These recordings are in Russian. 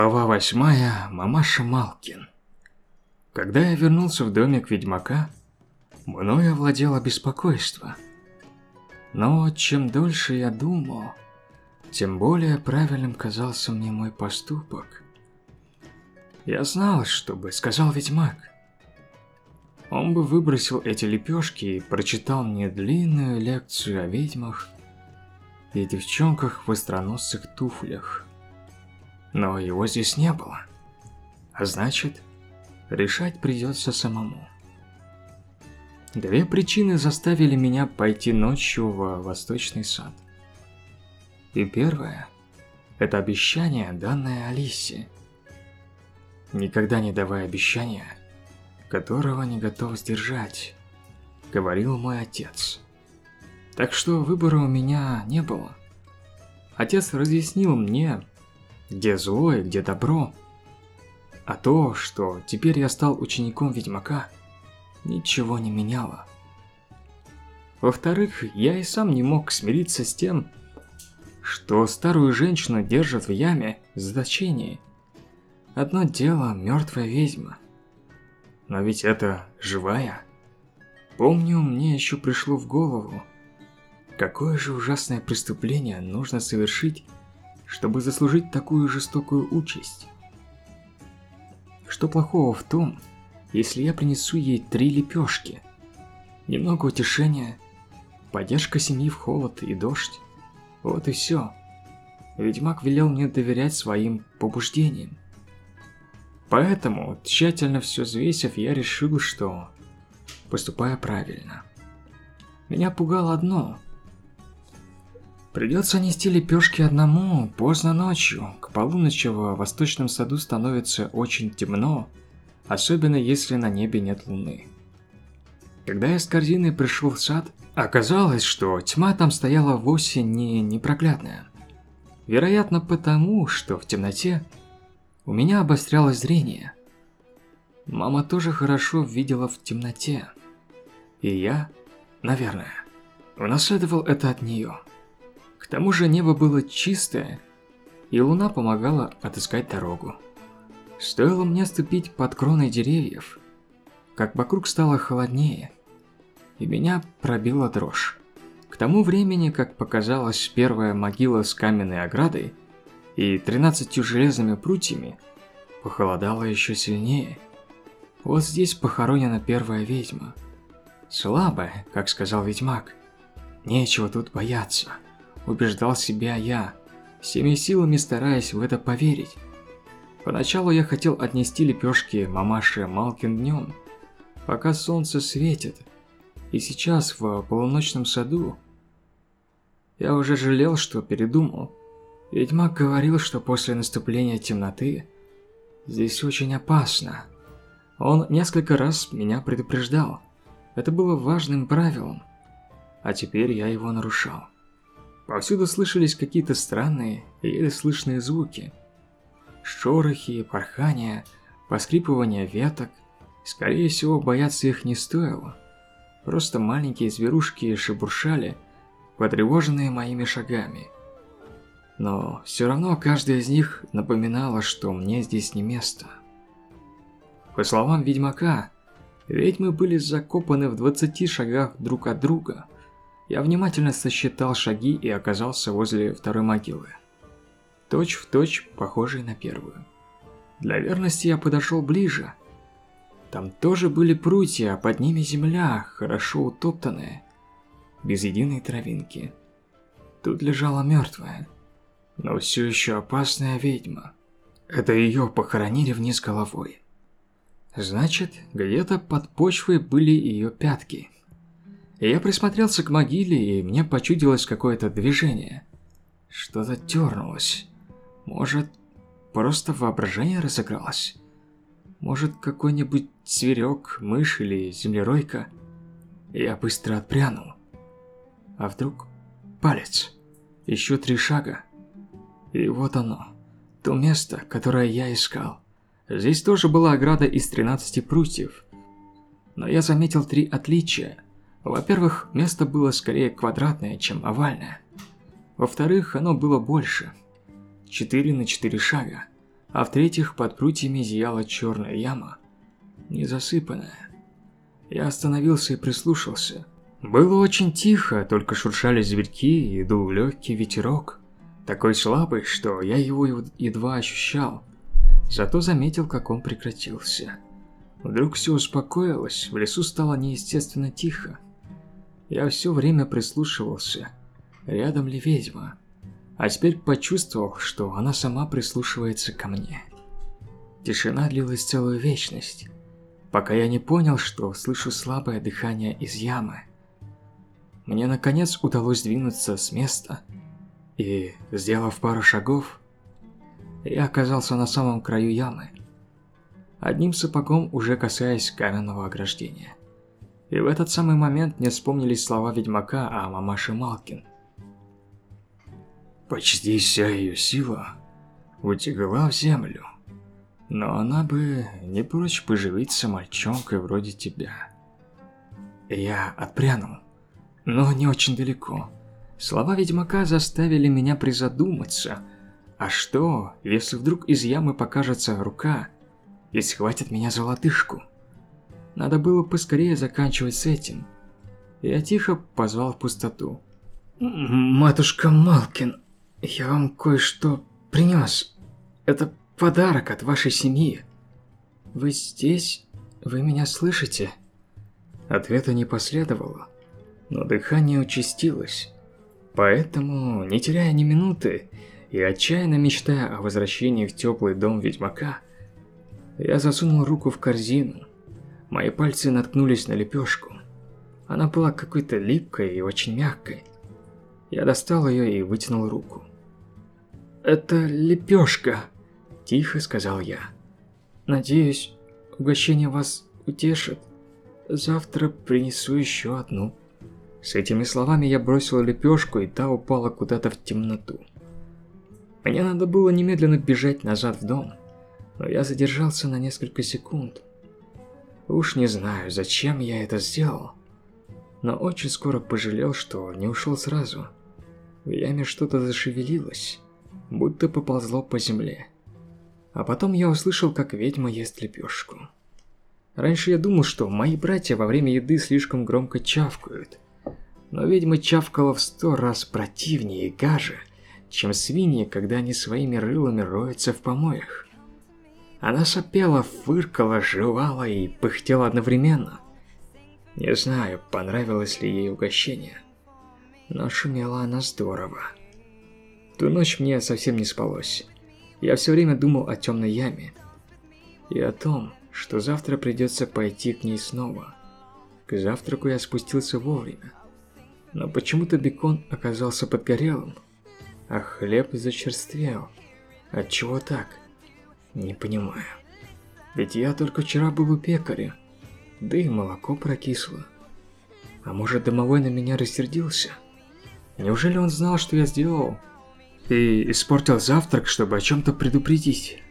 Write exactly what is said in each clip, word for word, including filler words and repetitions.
Глава восьмая. Мамаша Малкин. Когда я вернулся в домик ведьмака, мною овладело беспокойство. Но чем дольше я думал, тем более правильным казался мне мой поступок. Я знал, что бы сказал ведьмак. Он бы выбросил эти лепешки и прочитал мне длинную лекцию о ведьмах и девчонках в остроносых туфлях. Но его здесь не было. А значит, решать придется самому. Две причины заставили меня пойти ночью в Восточный сад. И первое – это обещание, данное Алисе. «Никогда не давай обещания, которого не готов сдержать», – говорил мой отец. Так что выбора у меня не было. Отец разъяснил мне, где зло и где добро. А то, что теперь я стал учеником ведьмака, ничего не меняло. Во-вторых, я и сам не мог смириться с тем, что старую женщину держат в яме в заточении. Одно дело мертвая ведьма, но ведь это живая. Помню, мне еще пришло в голову, какое же ужасное преступление нужно совершить, чтобы заслужить такую жестокую участь. Что плохого в том, если я принесу ей три лепешки? Немного утешения, поддержка семьи в холод и дождь. Вот и все. Ведьмак велел мне доверять своим побуждениям. Поэтому, тщательно все взвесив, я решил, что поступаю правильно. Меня пугало одно. Придется нести лепешки одному, поздно ночью. К полуночи в Восточном саду становится очень темно, особенно если на небе нет луны. Когда я с корзиной пришел в сад, оказалось, что тьма там стояла вовсе не непроглядная. Вероятно, потому, что в темноте у меня обострялось зрение. Мама тоже хорошо видела в темноте. И я, наверное, унаследовал это от нее. К тому же небо было чистое, и луна помогала отыскать дорогу. Стоило мне ступить под кроной деревьев, как вокруг стало холоднее, и меня пробила дрожь. К тому времени, как показалась первая могила с каменной оградой и тринадцатью железными прутьями, похолодало еще сильнее. Вот здесь похоронена первая ведьма. Слабая, как сказал ведьмак. Нечего тут бояться. Убеждал себя я, всеми силами стараясь в это поверить. Поначалу я хотел отнести лепешки мамаше Малкин днем, пока солнце светит, и сейчас в полуночном саду. Я уже жалел, что передумал. Ведьмак говорил, что после наступления темноты здесь очень опасно. Он несколько раз меня предупреждал. Это было важным правилом, а теперь я его нарушал. Повсюду слышались какие-то странные, еле слышные звуки. Шорохи, порхания, поскрипывание веток. Скорее всего, бояться их не стоило. Просто маленькие зверушки шебуршали, потревоженные моими шагами. Но все равно каждая из них напоминала, что мне здесь не место. По словам ведьмака, ведьмы были закопаны в двадцати шагах друг от друга. Я внимательно сосчитал шаги и оказался возле второй могилы. Точь в точь похожей на первую. Для верности я подошел ближе. Там тоже были прутья, а под ними земля, хорошо утоптанная, без единой травинки. Тут лежала мертвая, но все еще опасная ведьма. Это ее похоронили вниз головой. Значит, где-то под почвой были ее пятки. Я присмотрелся к могиле, и мне почудилось какое-то движение. Что-то дернулось. Может, просто воображение разыгралось? Может, какой-нибудь зверек, мышь или землеройка? Я быстро отпрянул. А вдруг палец? Еще три шага. И вот оно. То место, которое я искал. Здесь тоже была ограда из тринадцати прутьев. Но я заметил три отличия. Во-первых, место было скорее квадратное, чем овальное. Во-вторых, оно было больше. четыре на четыре шага. а в-третьих, под прутьями зияла черная яма, незасыпанная. Я остановился и прислушался. Было очень тихо, только шуршали зверьки и дул легкий ветерок, такой слабый, что я его едва ощущал, зато заметил, как он прекратился. Вдруг все успокоилось, в лесу стало неестественно тихо. Я все время прислушивался, рядом ли ведьма, а теперь почувствовал, что она сама прислушивается ко мне. Тишина длилась целую вечность, пока я не понял, что слышу слабое дыхание из ямы. Мне наконец удалось двинуться с места, и, сделав пару шагов, я оказался на самом краю ямы, одним сапогом уже касаясь каменного ограждения. И в этот самый момент мне вспомнились слова ведьмака о мамаше Малкин. Почти вся ее сила утекла в землю, но она бы не прочь поживиться мальчонкой вроде тебя. Я отпрянул, но не очень далеко. Слова ведьмака заставили меня призадуматься, а что, если вдруг из ямы покажется рука и схватит меня за лодыжку? Надо было поскорее заканчивать с этим. Я тихо позвал в пустоту. «Матушка Малкин, я вам кое-что принес. Это подарок от вашей семьи. Вы здесь? Вы меня слышите?» Ответа не последовало, но дыхание участилось. Поэтому, не теряя ни минуты и отчаянно мечтая о возвращении в теплый дом ведьмака, я засунул руку в корзину. Мои пальцы наткнулись на лепешку. Она была какой-то липкой и очень мягкой. Я достал ее и вытянул руку. «Это лепешка», – тихо сказал я. «Надеюсь, угощение вас утешит. Завтра принесу еще одну». С этими словами я бросил лепешку, и та упала куда-то в темноту. Мне надо было немедленно бежать назад в дом, но я задержался на несколько секунд. Уж не знаю, зачем я это сделал, но очень скоро пожалел, что не ушел сразу. В яме что-то зашевелилось, будто поползло по земле. А потом я услышал, как ведьма ест лепешку. Раньше я думал, что мои братья во время еды слишком громко чавкают, но ведьма чавкала в сто раз противнее и гаже, чем свиньи, когда они своими рылами роются в помоях. Она сопела, фыркала, жевала и пыхтела одновременно. Не знаю, понравилось ли ей угощение, но шумела она здорово. Ту ночь мне совсем не спалось. Я все время думал о темной яме и о том, что завтра придется пойти к ней снова. К завтраку я спустился вовремя, но почему-то бекон оказался подгорелым, а хлеб зачерствел. Отчего так? Не понимаю. Ведь я только вчера был у пекаря, да и молоко прокисло. А может, домовой на меня рассердился? Неужели он знал, что я сделал, и испортил завтрак, чтобы о чем-то предупредить?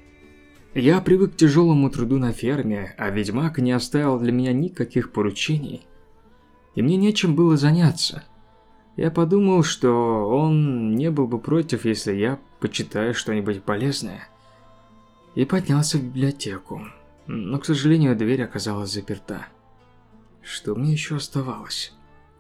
Я привык к тяжелому труду на ферме, а ведьмак не оставил для меня никаких поручений, и мне нечем было заняться. Я подумал, что он не был бы против, если я почитаю что-нибудь полезное, и поднялся в библиотеку, но, к сожалению, дверь оказалась заперта. Что мне еще оставалось?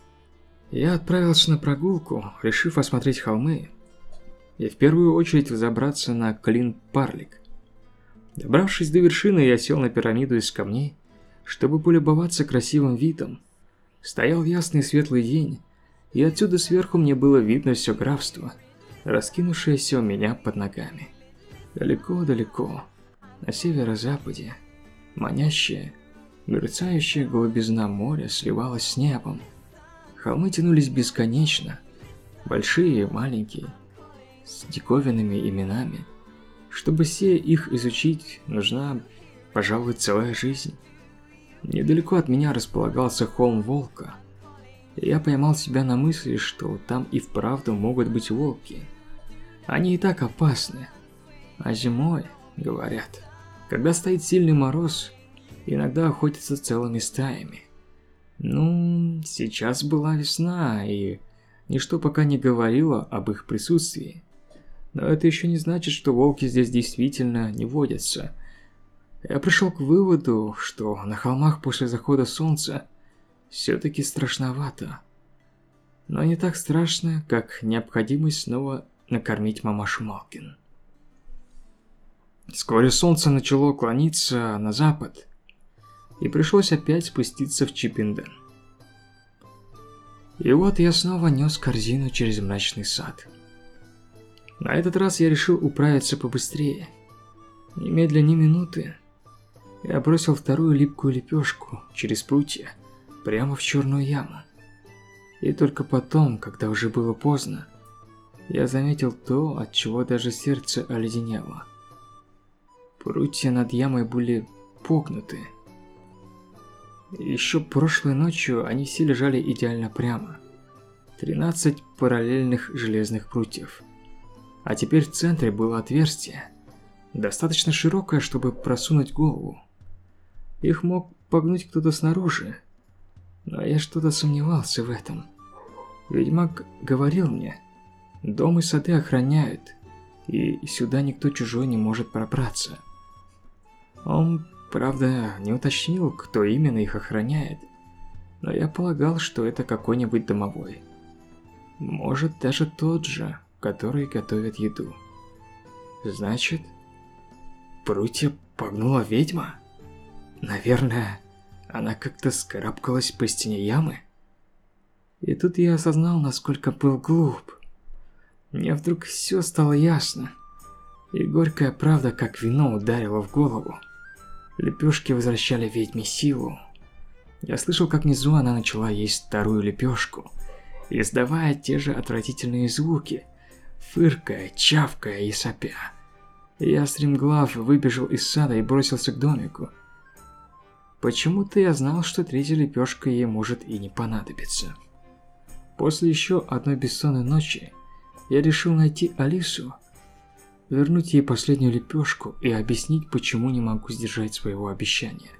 Я отправился на прогулку, решив осмотреть холмы, и в первую очередь взобраться на Клин-Парлик. Добравшись до вершины, я сел на пирамиду из камней, чтобы полюбоваться красивым видом. Стоял ясный светлый день, и отсюда сверху мне было видно все графство, раскинувшееся у меня под ногами. Далеко-далеко, на северо-западе, манящая, мерцающая голубизна моря сливалась с небом. Холмы тянулись бесконечно, большие и маленькие, с диковинными именами. Чтобы все их изучить, нужна, пожалуй, целая жизнь. Недалеко от меня располагался холм Волка. Я поймал себя на мысли, что там и вправду могут быть волки. Они и так опасны. А зимой, говорят, когда стоит сильный мороз, иногда охотятся целыми стаями. Ну, сейчас была весна, и ничто пока не говорило об их присутствии. Но это еще не значит, что волки здесь действительно не водятся. Я пришел к выводу, что на холмах после захода солнца все-таки страшновато. Но не так страшно, как необходимость снова накормить мамашу Малкин. Вскоре солнце начало клониться на запад, и пришлось опять спуститься в Чиппенден. И вот я снова нес корзину через мрачный сад. На этот раз я решил управиться побыстрее. Немедля ни минуты я бросил вторую липкую лепешку через прутья прямо в черную яму. И только потом, когда уже было поздно, я заметил то, от чего даже сердце оледенело. Прутья над ямой были погнуты. Еще прошлой ночью они все лежали идеально прямо. тринадцать параллельных железных прутьев. А теперь в центре было отверстие, достаточно широкое, чтобы просунуть голову. Их мог погнуть кто-то снаружи, но я что-то сомневался в этом. Ведьмак говорил мне, дом и сады охраняют, и сюда никто чужой не может пробраться. Он, правда, не уточнил, кто именно их охраняет, но я полагал, что это какой-нибудь домовой. Может, даже тот же, который готовит еду. Значит, прутья погнула ведьма? Наверное, она как-то скарабкалась по стене ямы? И тут я осознал, насколько был глуп. Мне вдруг все стало ясно, и горькая правда, как вино, ударила в голову. Лепешки возвращали ведьме силу. Я слышал, как внизу она начала есть вторую лепешку, издавая те же отвратительные звуки, фыркая, чавкая и сопя. Я стремглав выбежал из сада и бросился к домику. Почему-то я знал, что третья лепешка ей может и не понадобиться. После еще одной бессонной ночи я решил найти Алису, вернуть ей последнюю лепешку и объяснить, почему не могу сдержать своего обещания.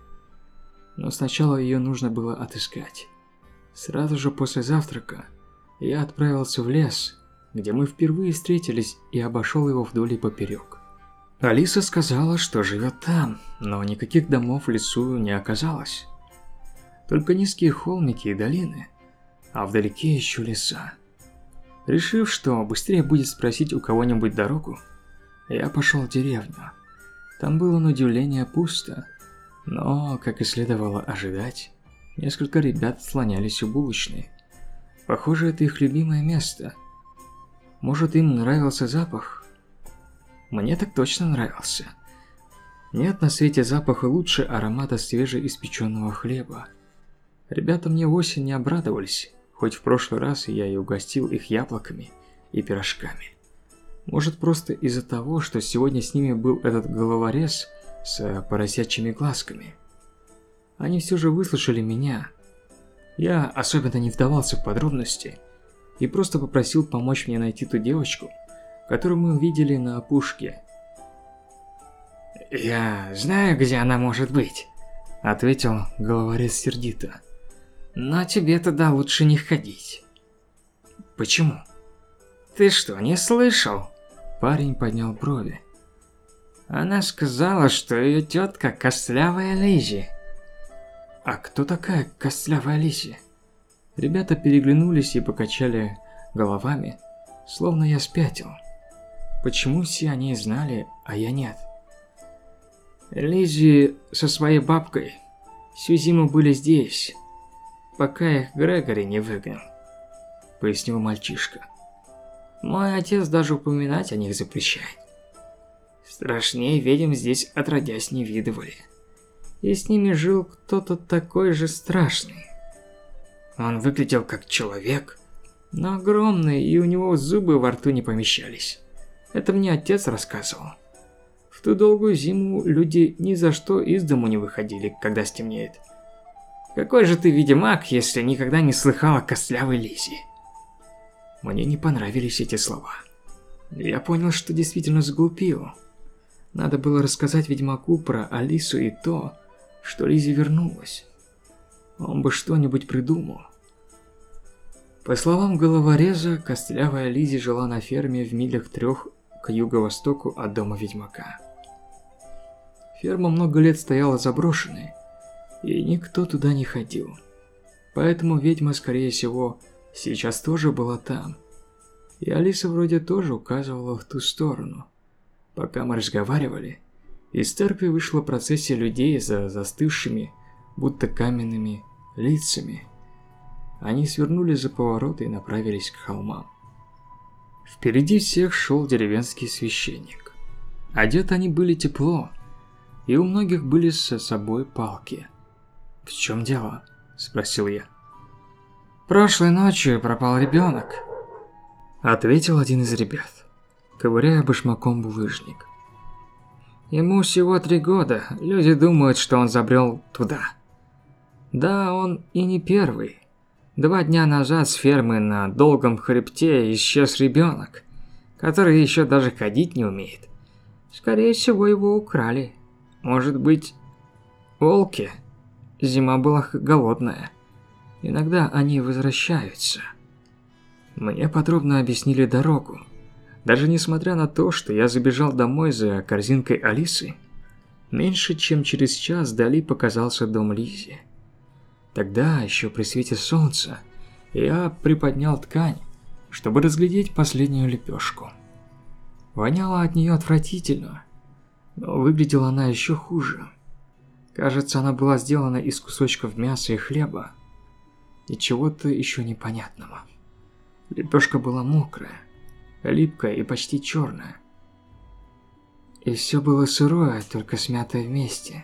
Но сначала ее нужно было отыскать. Сразу же после завтрака я отправился в лес, где мы впервые встретились, и обошел его вдоль и поперек. Алиса сказала, что живет там, но никаких домов в лесу не оказалось. Только низкие холмики и долины, а вдалеке еще леса. Решив, что быстрее будет спросить у кого-нибудь дорогу, я пошел в деревню. Там было на удивление пусто, но, как и следовало ожидать, несколько ребят слонялись у булочной. Похоже, это их любимое место. Может, им нравился запах? Мне так точно нравился. Нет на свете запаха лучше аромата свежеиспеченного хлеба. Ребята мне вовсе не обрадовались, хоть в прошлый раз я и угостил их яблоками и пирожками. Может, просто из-за того, что сегодня с ними был этот головорез с поросячьими глазками. Они все же выслушали меня. Я особенно не вдавался в подробности и просто попросил помочь мне найти ту девочку, которую мы видели на опушке. «Я знаю, где она может быть», — ответил головорез сердито. «Но тебе туда лучше не ходить». «Почему?» «Ты что, не слышал?» Парень поднял брови. «Она сказала, что ее тетка Костлявая Лиззи». «А кто такая Костлявая Лиззи?» Ребята переглянулись и покачали головами, словно я спятил. Почему все они знали, а я нет? Лиззи со своей бабкой всю зиму были здесь, пока их Грегори не выгнал, пояснил мальчишка. Мой отец даже упоминать о них запрещает. Страшнее ведьм здесь отродясь не видывали. И с ними жил кто-то такой же страшный. Он выглядел как человек, но огромный, и у него зубы во рту не помещались. Это мне отец рассказывал. В ту долгую зиму люди ни за что из дому не выходили, когда стемнеет. Какой же ты ведьмак, если никогда не слыхал о Костлявой Лиззи? Мне не понравились эти слова. Я понял, что действительно сглупил. Надо было рассказать ведьмаку про Алису и то, что Лиззи вернулась. Он бы что-нибудь придумал. По словам головореза, Костлявая Лиззи жила на ферме в милях трех к юго-востоку от дома ведьмака. Ферма много лет стояла заброшенной, и никто туда не ходил. Поэтому ведьма, скорее всего, сейчас тоже была там. И Алиса вроде тоже указывала в ту сторону. Пока мы разговаривали, из церкви вышла процессия людей за застывшими, будто каменными лицами. Они свернули за поворот и направились к холмам. Впереди всех шел деревенский священник. Одеты они были тепло, и у многих были с собой палки. «В чем дело?» – спросил я. «Прошлой ночью пропал ребенок», – ответил один из ребят, ковыряя башмаком булыжник. «Ему всего три года, люди думают, что он забрел туда. Да, он и не первый. Два дня назад с фермы на Долгом хребте исчез ребенок, который еще даже ходить не умеет. Скорее всего, его украли. Может быть, волки? Зима была голодная. Иногда они возвращаются». Мне подробно объяснили дорогу. Даже несмотря на то, что я забежал домой за корзинкой Алисы, меньше чем через час вдали показался дом Лизи. Тогда, еще при свете солнца, я приподнял ткань, чтобы разглядеть последнюю лепешку. Воняло от нее отвратительно, но выглядела она еще хуже. Кажется, она была сделана из кусочков мяса и хлеба, и чего-то еще непонятного. Лепешка была мокрая, липкая и почти черная. И все было сырое, только смятое вместе.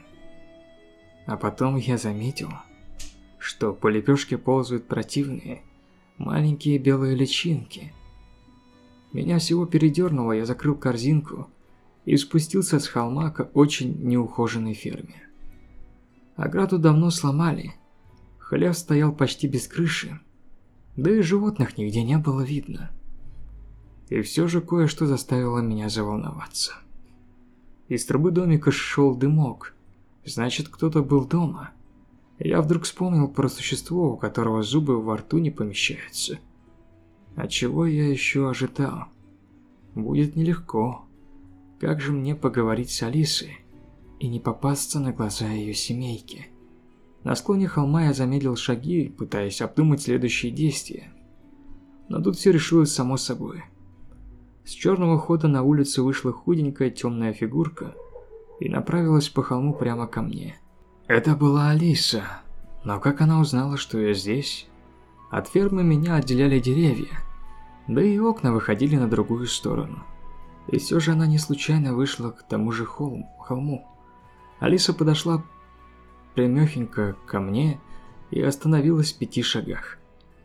А потом я заметил, что по лепешке ползают противные, маленькие белые личинки. Меня всего передернуло, я закрыл корзинку и спустился с холма к очень неухоженной ферме. Ограду давно сломали, хлев стоял почти без крыши, да и животных нигде не было видно. И все же кое-что заставило меня заволноваться. Из трубы домика шел дымок, значит, кто-то был дома. Я вдруг вспомнил про существо, у которого зубы во рту не помещаются. А чего я еще ожидал? Будет нелегко. Как же мне поговорить с Алисой и не попасться на глаза ее семейки? На склоне холма я замедлил шаги, пытаясь обдумать следующие действия. Но тут все решилось само собой. С черного хода на улицу вышла худенькая темная фигурка и направилась по холму прямо ко мне. Это была Алиса, но как она узнала, что я здесь? От фермы меня отделяли деревья, да и окна выходили на другую сторону. И все же она не случайно вышла к тому же холм, холму. Алиса подошла прямехенько ко мне и остановилась в пяти шагах.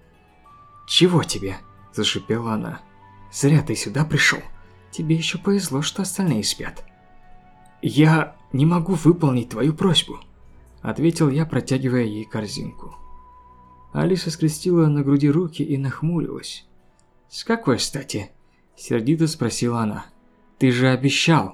«Чего тебе?» – зашипела она. «Зря ты сюда пришел. Тебе еще повезло, что остальные спят». «Я не могу выполнить твою просьбу», – ответил я, протягивая ей корзинку. Алиса скрестила на груди руки и нахмурилась. «С какой стати?» – сердито спросила она. «Ты же обещал».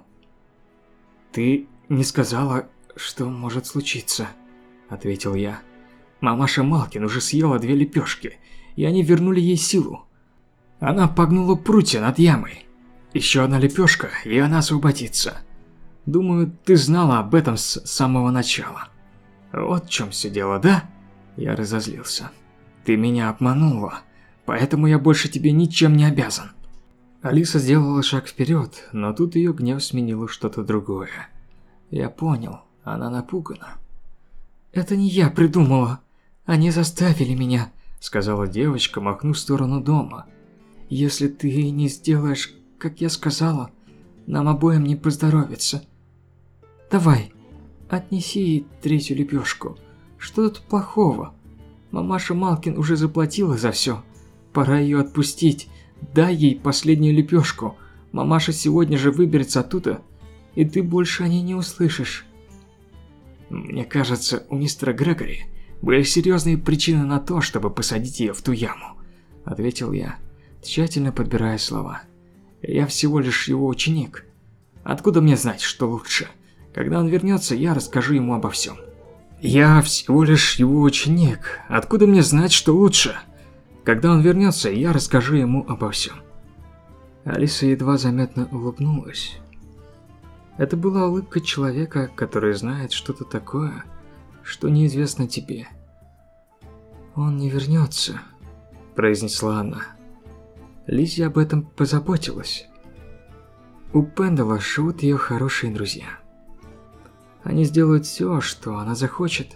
«Ты не сказала, что может случиться», – ответил я. «Мамаша Малкин уже съела две лепешки, и они вернули ей силу. Она погнула прутья над ямой. Еще одна лепешка, и она освободится. Думаю, ты знала об этом с самого начала». «Вот в чем все дело, да?» Я разозлился. «Ты меня обманула, поэтому я больше тебе ничем не обязан». Алиса сделала шаг вперед, но тут ее гнев сменило что-то другое. Я понял, она напугана. «Это не я придумала, они заставили меня», — сказала девочка, махнув в сторону дома. «Если ты не сделаешь, как я сказала, нам обоим не поздоровится. Давай, отнеси ей третью лепешку. Что тут плохого? Мамаша Малкин уже заплатила за все. Пора ее отпустить. Дай ей последнюю лепешку. Мамаша сегодня же выберется оттуда, и ты больше о ней не услышишь». «Мне кажется, у мистера Грегори были серьезные причины на то, чтобы посадить ее в ту яму», — ответил я, тщательно подбирая слова. «Я всего лишь его ученик. Откуда мне знать, что лучше? Когда он вернется, я расскажу ему обо всем». «Я всего лишь его ученик. Откуда мне знать, что лучше? Когда он вернется, я расскажу ему обо всем». Алиса едва заметно улыбнулась. Это была улыбка человека, который знает что-то такое, что неизвестно тебе. «Он не вернется», – произнесла она. Лиззи об этом позаботилась. У Пендала живут ее хорошие друзья. Они сделают все, что она захочет.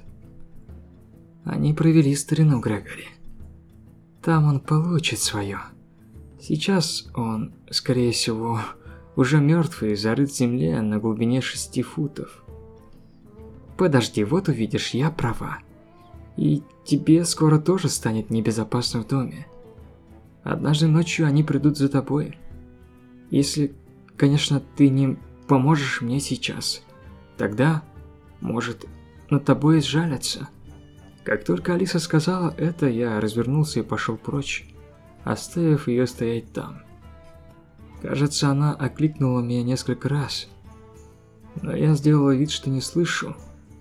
Они провели старину Грегори. Там он получит свое. Сейчас он, скорее всего, уже мертвый и зарыт в земле на глубине шести футов. Подожди, вот увидишь, я права. И тебе скоро тоже станет небезопасно в доме. Однажды ночью они придут за тобой. Если, конечно, ты не поможешь мне сейчас, тогда, может, над тобой сжалятся. Как только Алиса сказала это, я развернулся и пошел прочь, оставив ее стоять там. Кажется, она окликнула меня несколько раз, но я сделала вид, что не слышу.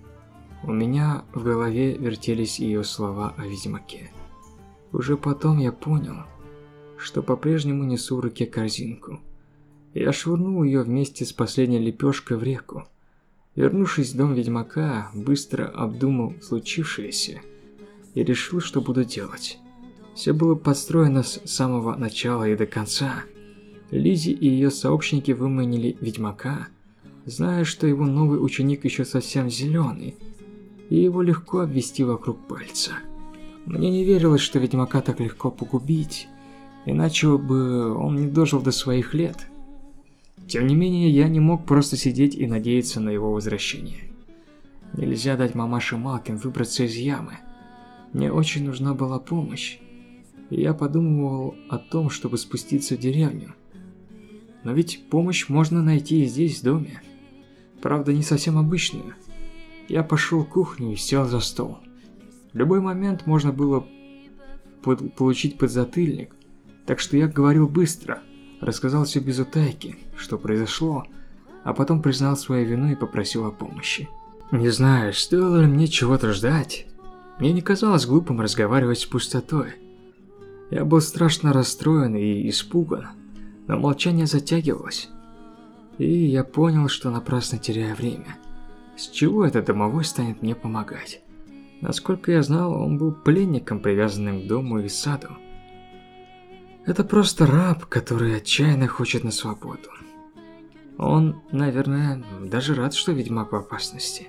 У меня в голове вертелись ее слова о ведьмаке. Уже потом я понял, что по-прежнему несу в руке корзинку. Я швырнул ее вместе с последней лепешкой в реку. Вернувшись в дом ведьмака, быстро обдумал случившееся и решил, что буду делать. Все было подстроено с самого начала и до конца. Лиззи и ее сообщники выманили ведьмака, зная, что его новый ученик еще совсем зеленый, и его легко обвести вокруг пальца. Мне не верилось, что ведьмака так легко погубить, иначе бы он не дожил до своих лет. Тем не менее, я не мог просто сидеть и надеяться на его возвращение. Нельзя дать мамаше Малкин выбраться из ямы. Мне очень нужна была помощь, и я подумывал о том, чтобы спуститься в деревню. Но ведь помощь можно найти и здесь, в доме. Правда, не совсем обычную. Я пошел в кухню и сел за стол. В любой момент можно было под получить подзатыльник, так что я говорил быстро, рассказал все без утайки, что произошло, а потом признал свою вину и попросил о помощи. Не знаю, стоило ли мне чего-то ждать. Мне не казалось глупым разговаривать с пустотой. Я был страшно расстроен и испуган, но молчание затягивалось. И я понял, что напрасно теряю время. С чего этот домовой станет мне помогать? Насколько я знал, он был пленником, привязанным к дому и саду. Это просто раб, который отчаянно хочет на свободу. Он, наверное, даже рад, что ведьмак в опасности.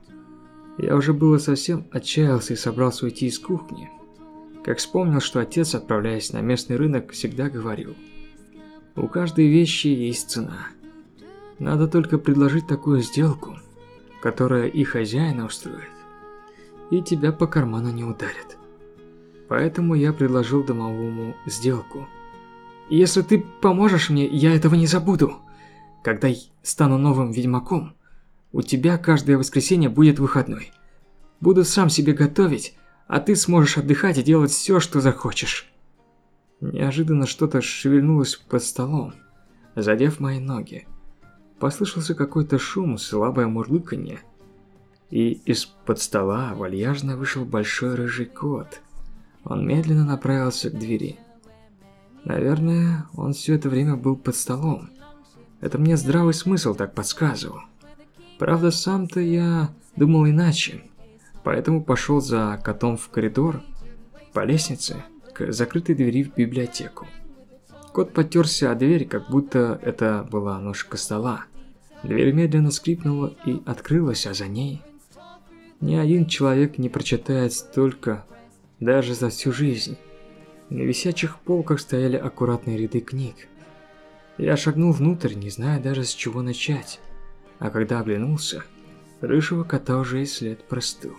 Я уже было совсем отчаялся и собрался уйти из кухни, как вспомнил, что отец, отправляясь на местный рынок, всегда говорил: у каждой вещи есть цена. Надо только предложить такую сделку, которая и хозяина устроит, и тебя по карману не ударит. Поэтому я предложил домовому сделку. Если ты поможешь мне, я этого не забуду. Когда я стану новым ведьмаком, у тебя каждое воскресенье будет выходной. Буду сам себе готовить, а ты сможешь отдыхать и делать все, что захочешь. Неожиданно что-то шевельнулось под столом, задев мои ноги. Послышался какой-то шум, слабое мурлыканье, и из-под стола вальяжно вышел большой рыжий кот. Он медленно направился к двери. Наверное, он все это время был под столом. Это мне здравый смысл так подсказывал. Правда, сам-то я думал иначе, поэтому пошел за котом в коридор, по лестнице, к закрытой двери в библиотеку. Кот потерся о дверь, как будто это была ножка стола. Дверь медленно скрипнула и открылась, а за ней... Ни один человек не прочитает столько, даже за всю жизнь. На висячих полках стояли аккуратные ряды книг. Я шагнул внутрь, не зная даже с чего начать. А когда оглянулся, рыжего кота уже и след простыл.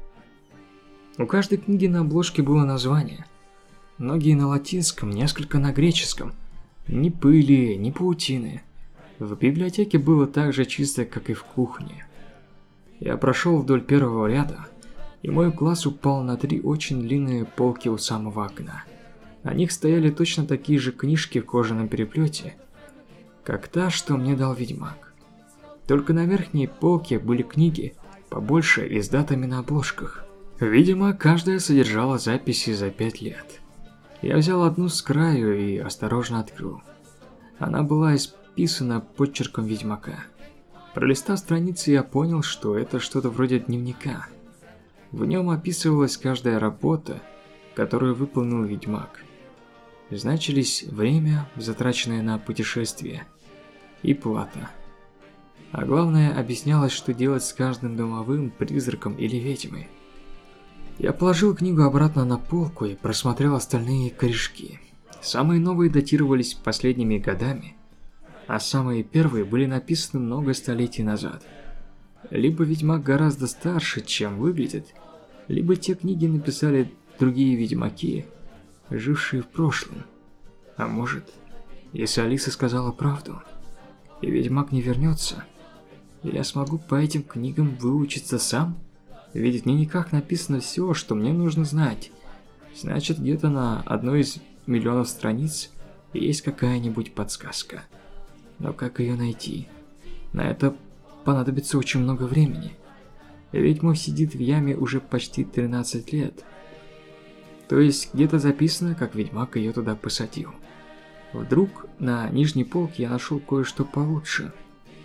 У каждой книги на обложке было название. Многие на латинском, несколько на греческом. Ни пыли, ни паутины. В библиотеке было так же чисто, как и в кухне. Я прошел вдоль первого ряда, и мой глаз упал на три очень длинные полки у самого окна. На них стояли точно такие же книжки в кожаном переплете, как та, что мне дал ведьмак. Только на верхней полке были книги, побольше и с датами на обложках. Видимо, каждая содержала записи за пять лет. Я взял одну с краю и осторожно открыл. Она была исписана почерком ведьмака. Пролистав страницы, я понял, что это что-то вроде дневника. В нем описывалась каждая работа, которую выполнил ведьмак. Значились время, затраченное на путешествие, и плата. А главное, объяснялось, что делать с каждым домовым, призраком или ведьмой. Я положил книгу обратно на полку и просмотрел остальные корешки. Самые новые датировались последними годами, а самые первые были написаны много столетий назад. Либо ведьмак гораздо старше, чем выглядит, либо те книги написали другие ведьмаки, жившие в прошлом. А может, если Алиса сказала правду, и ведьмак не вернется, я смогу по этим книгам выучиться сам? Ведь в дневниках написано все, что мне нужно знать. Значит, где-то на одной из миллионов страниц есть какая-нибудь подсказка. Но как ее найти? На это понадобится очень много времени. Ведьма сидит в яме уже почти тринадцать лет. То есть где-то записано, как ведьмак ее туда посадил. Вдруг на нижней полке я нашел кое-что получше.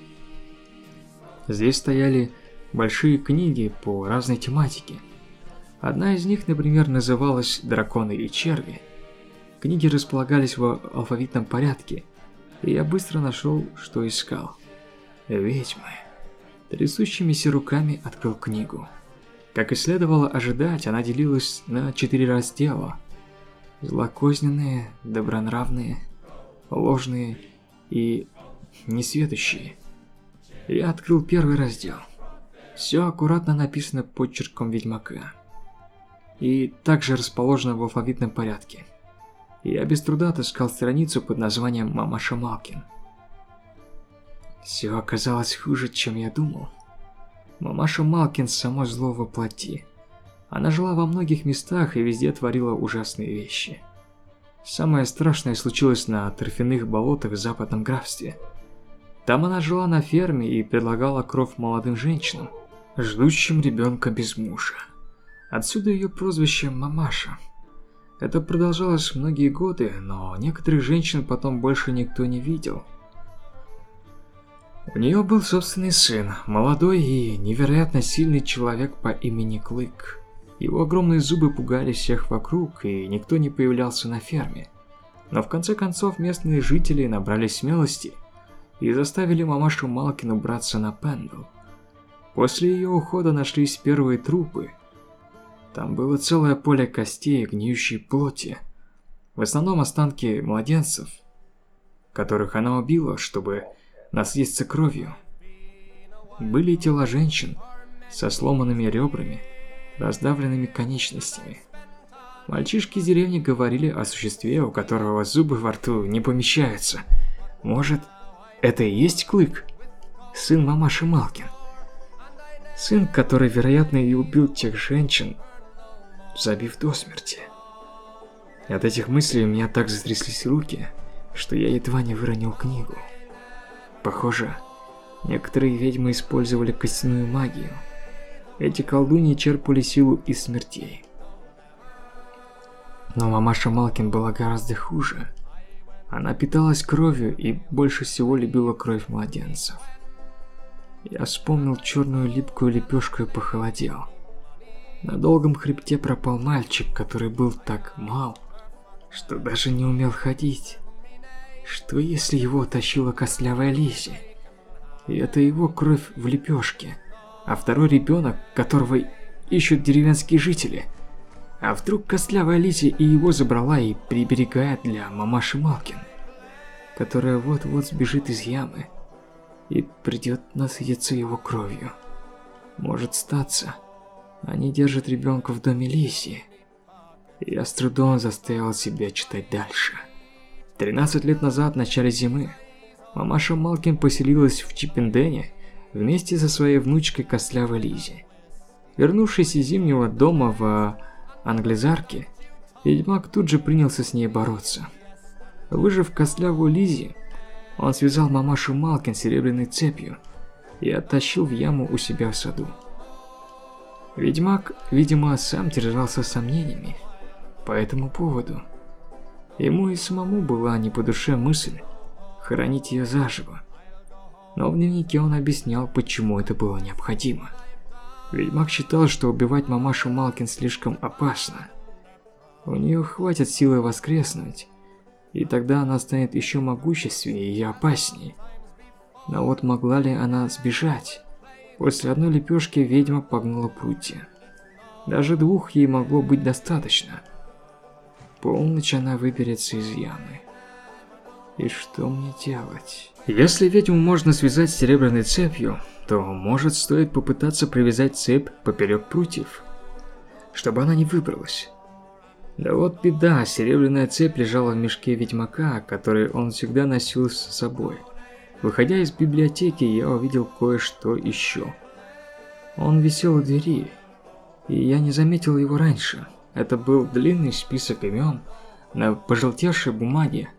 Здесь стояли большие книги по разной тематике. Одна из них, например, называлась «Драконы и черви». Книги располагались в алфавитном порядке, и я быстро нашел, что искал. Ведьмы. Трясущимися руками открыл книгу. Как и следовало ожидать, она делилась на четыре раздела. Злокозненные, добронравные, ложные и несведущие. Я открыл первый раздел. Все аккуратно написано почерком ведьмака. И также расположено в алфавитном порядке. Я без труда отыскал страницу под названием «Мамаша Малкин». Все оказалось хуже, чем я думал. Мамаша Малкин само зло воплоти. Она жила во многих местах и везде творила ужасные вещи. Самое страшное случилось на торфяных болотах в западном графстве. Там она жила на ферме и предлагала кровь молодым женщинам, ждущим ребенка без мужа. Отсюда ее прозвище Мамаша. Это продолжалось многие годы, но некоторых женщин потом больше никто не видел. У нее был собственный сын, молодой и невероятно сильный человек по имени Клык. Его огромные зубы пугали всех вокруг, и никто не появлялся на ферме. Но в конце концов местные жители набрались смелости и заставили мамашу Малкин убраться на Пендл. После ее ухода нашлись первые трупы. Там было целое поле костей и гниющей плоти. В основном останки младенцев, которых она убила, чтобы насытиться кровью. Были тела женщин со сломанными ребрами, раздавленными конечностями. Мальчишки из деревни говорили о существе, у которого зубы во рту не помещаются. Может, это и есть Клык? Сын мамаши Малкин. Сын, который, вероятно, и убил тех женщин, забив до смерти. От этих мыслей у меня так затряслись руки, что я едва не выронил книгу. Похоже, некоторые ведьмы использовали костяную магию. Эти колдуньи черпали силу из смертей. Но мамаша Малкин была гораздо хуже. Она питалась кровью и больше всего любила кровь младенцев. Я вспомнил черную липкую лепешку и похолодел. На долгом хребте пропал мальчик, который был так мал, что даже не умел ходить. Что если его тащила костлявая Лизи? И это его кровь в лепешке, а второй ребенок, которого ищут деревенские жители. А вдруг костлявая Лизи и его забрала и приберегает для мамаши Малкин, которая вот-вот сбежит из ямы и придет насытиться его кровью. Может статься, они держат ребенка в доме Лизи. Я с трудом заставил себя читать дальше. тринадцать лет назад, в начале зимы, мамаша Малкин поселилась в Чиппендене вместе со своей внучкой костлявой Лизи. Вернувшись из зимнего дома в Англезарке, ведьмак тут же принялся с ней бороться. Выжив костлявую Лизи, он связал мамашу Малкин серебряной цепью и оттащил в яму у себя в саду. Ведьмак, видимо, сам терзался сомнениями по этому поводу. Ему и самому была не по душе мысль хоронить ее заживо. Но в дневнике он объяснял, почему это было необходимо. Ведьмак считал, что убивать мамашу Малкин слишком опасно. У нее хватит силы воскреснуть, и тогда она станет еще могущественнее и опаснее. Но вот могла ли она сбежать? После одной лепешки ведьма погнула прутья. Даже двух ей могло быть достаточно. В полночь она выберется из ямы. И что мне делать? Если ведьму можно связать серебряной цепью, то, может, стоит попытаться привязать цепь поперек прутьев, чтобы она не выбралась. Да вот беда, серебряная цепь лежала в мешке ведьмака, который он всегда носил с собой. Выходя из библиотеки, я увидел кое-что еще. Он висел у двери, и я не заметил его раньше. Это был длинный список имен на пожелтевшей бумаге,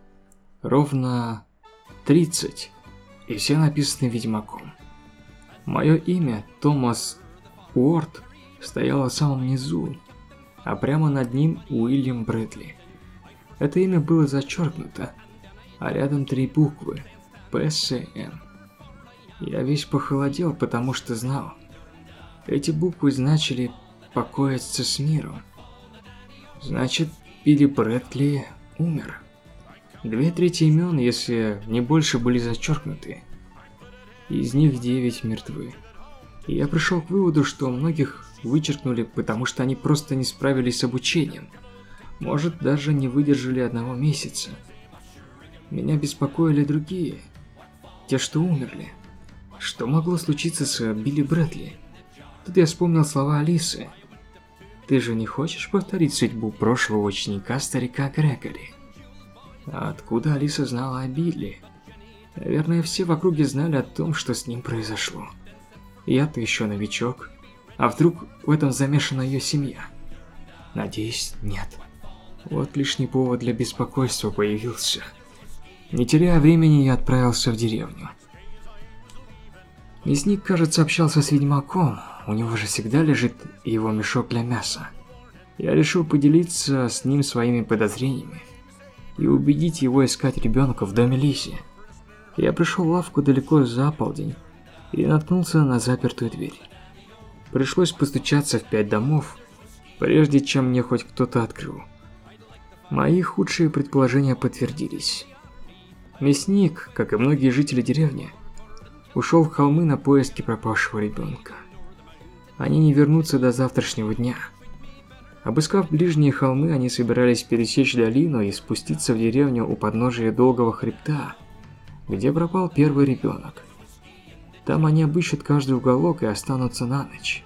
ровно тридцать, и все написаны ведьмаком. Мое имя, Томас Уорд, стояло в самом низу, а прямо над ним Уильям Брэдли. Это имя было зачеркнуто, а рядом три буквы – П С М. Я весь похолодел, потому что знал. Эти буквы значили «покоиться с миром». Значит, Билли Брэдли умер. Две трети имен, если не больше, были зачеркнуты. Из них девять мертвы. И я пришел к выводу, что многих вычеркнули, потому что они просто не справились с обучением. Может, даже не выдержали одного месяца. Меня беспокоили другие. Те, что умерли. Что могло случиться с Билли Брэдли? Тут я вспомнил слова Алисы. «Ты же не хочешь повторить судьбу прошлого ученика старика Грегори?» А откуда Алиса знала о Билли? Наверное, все в округе знали о том, что с ним произошло. Я-то еще новичок. А вдруг в этом замешана ее семья? Надеюсь, нет. Вот лишний повод для беспокойства появился. Не теряя времени, я отправился в деревню. Мясник, кажется, общался с ведьмаком. У него же всегда лежит его мешок для мяса. Я решил поделиться с ним своими подозрениями и убедить его искать ребенка в доме Лиси. Я пришел в лавку далеко за полдень и наткнулся на запертую дверь. Пришлось постучаться в пять домов, прежде чем мне хоть кто-то открыл. Мои худшие предположения подтвердились. Мясник, как и многие жители деревни, ушел в холмы на поиски пропавшего ребенка. Они не вернутся до завтрашнего дня. Обыскав ближние холмы, они собирались пересечь долину и спуститься в деревню у подножия долгого хребта, где пропал первый ребенок. Там они обыщут каждый уголок и останутся на ночь.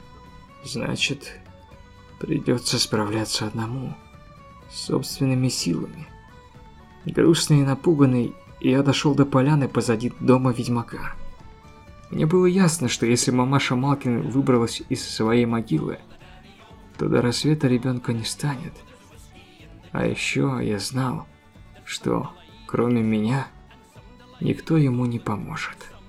Значит, придется справляться одному, собственными силами. Грустный и напуганный, я дошел до поляны позади дома ведьмака. Мне было ясно, что если мамаша Малкин выбралась из своей могилы, то до рассвета ребенка не станет. А еще я знал, что кроме меня никто ему не поможет.